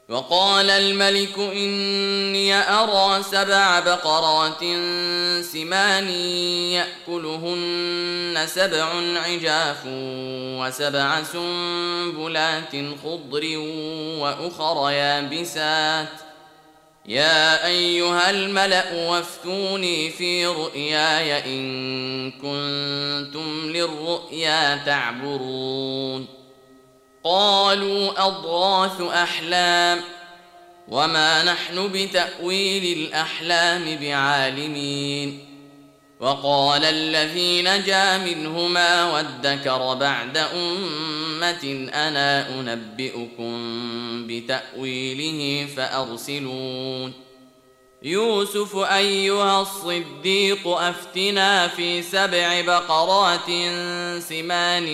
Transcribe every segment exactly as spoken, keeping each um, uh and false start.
وقال الملك إني أرى سبع بقرات سمان يأكلهن سبع عجاف وسبع سنبلات خضر وأخر يابسات يا أيها الملأ وافتوني في رؤياي إن كنتم للرؤيا تعبرون قالوا أضغاث أحلام وما نحن بتأويل الأحلام بعالمين وقال الذي نجا منهما وادكر بعد أمة أنا أنبئكم بتأويله فأرسلون يوسف أيها الصديق أفتنا في سبع بقرات سمان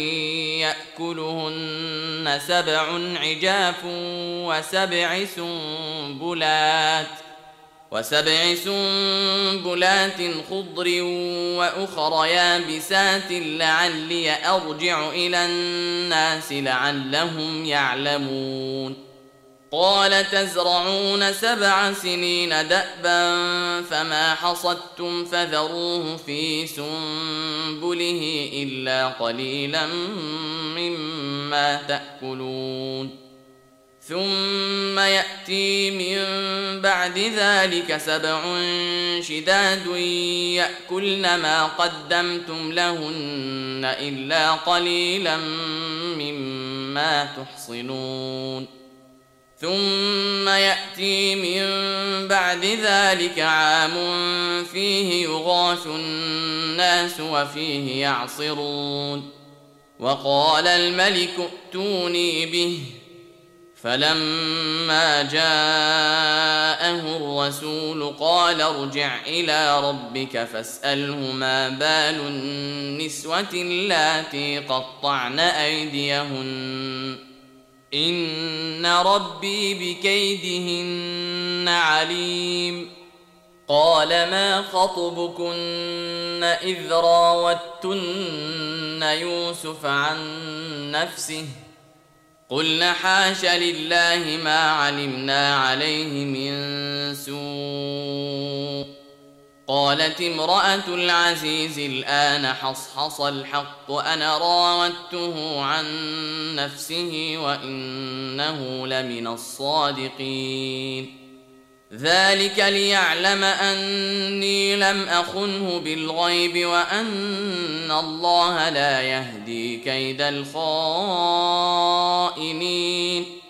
يأكلهن سبع عجاف وسبع سنبلات وسبع سنبلات خضر وأخر يابسات لعلي أرجع إلى الناس لعلهم يعلمون قال تزرعون سبع سنين دأبا فما حصدتم فذروه في سنبله إلا قليلا مما تأكلون ثم يأتي من بعد ذلك سبع شداد يأكلن ما قدمتم لهن إلا قليلا مما تحصنون ثم يأتي من بعد ذلك عام فيه يغاث الناس وفيه يعصرون وقال الملك ائتوني به فلما جاءه الرسول قال ارجع إلى ربك فاسأله ما بال النسوة اللاتي قطعن أيديهن إن ربي بكيدهن عليم قال ما خطبكن إذ راوتن يوسف عن نفسه قلنا حاش لله ما علمنا عليه من سوء قالت امرأة العزيز الآن حصحص الحق أنا راودته عن نفسه وإنه لمن الصادقين ذلك ليعلم أني لم أخنه بالغيب وأن الله لا يهدي كيد الخائنين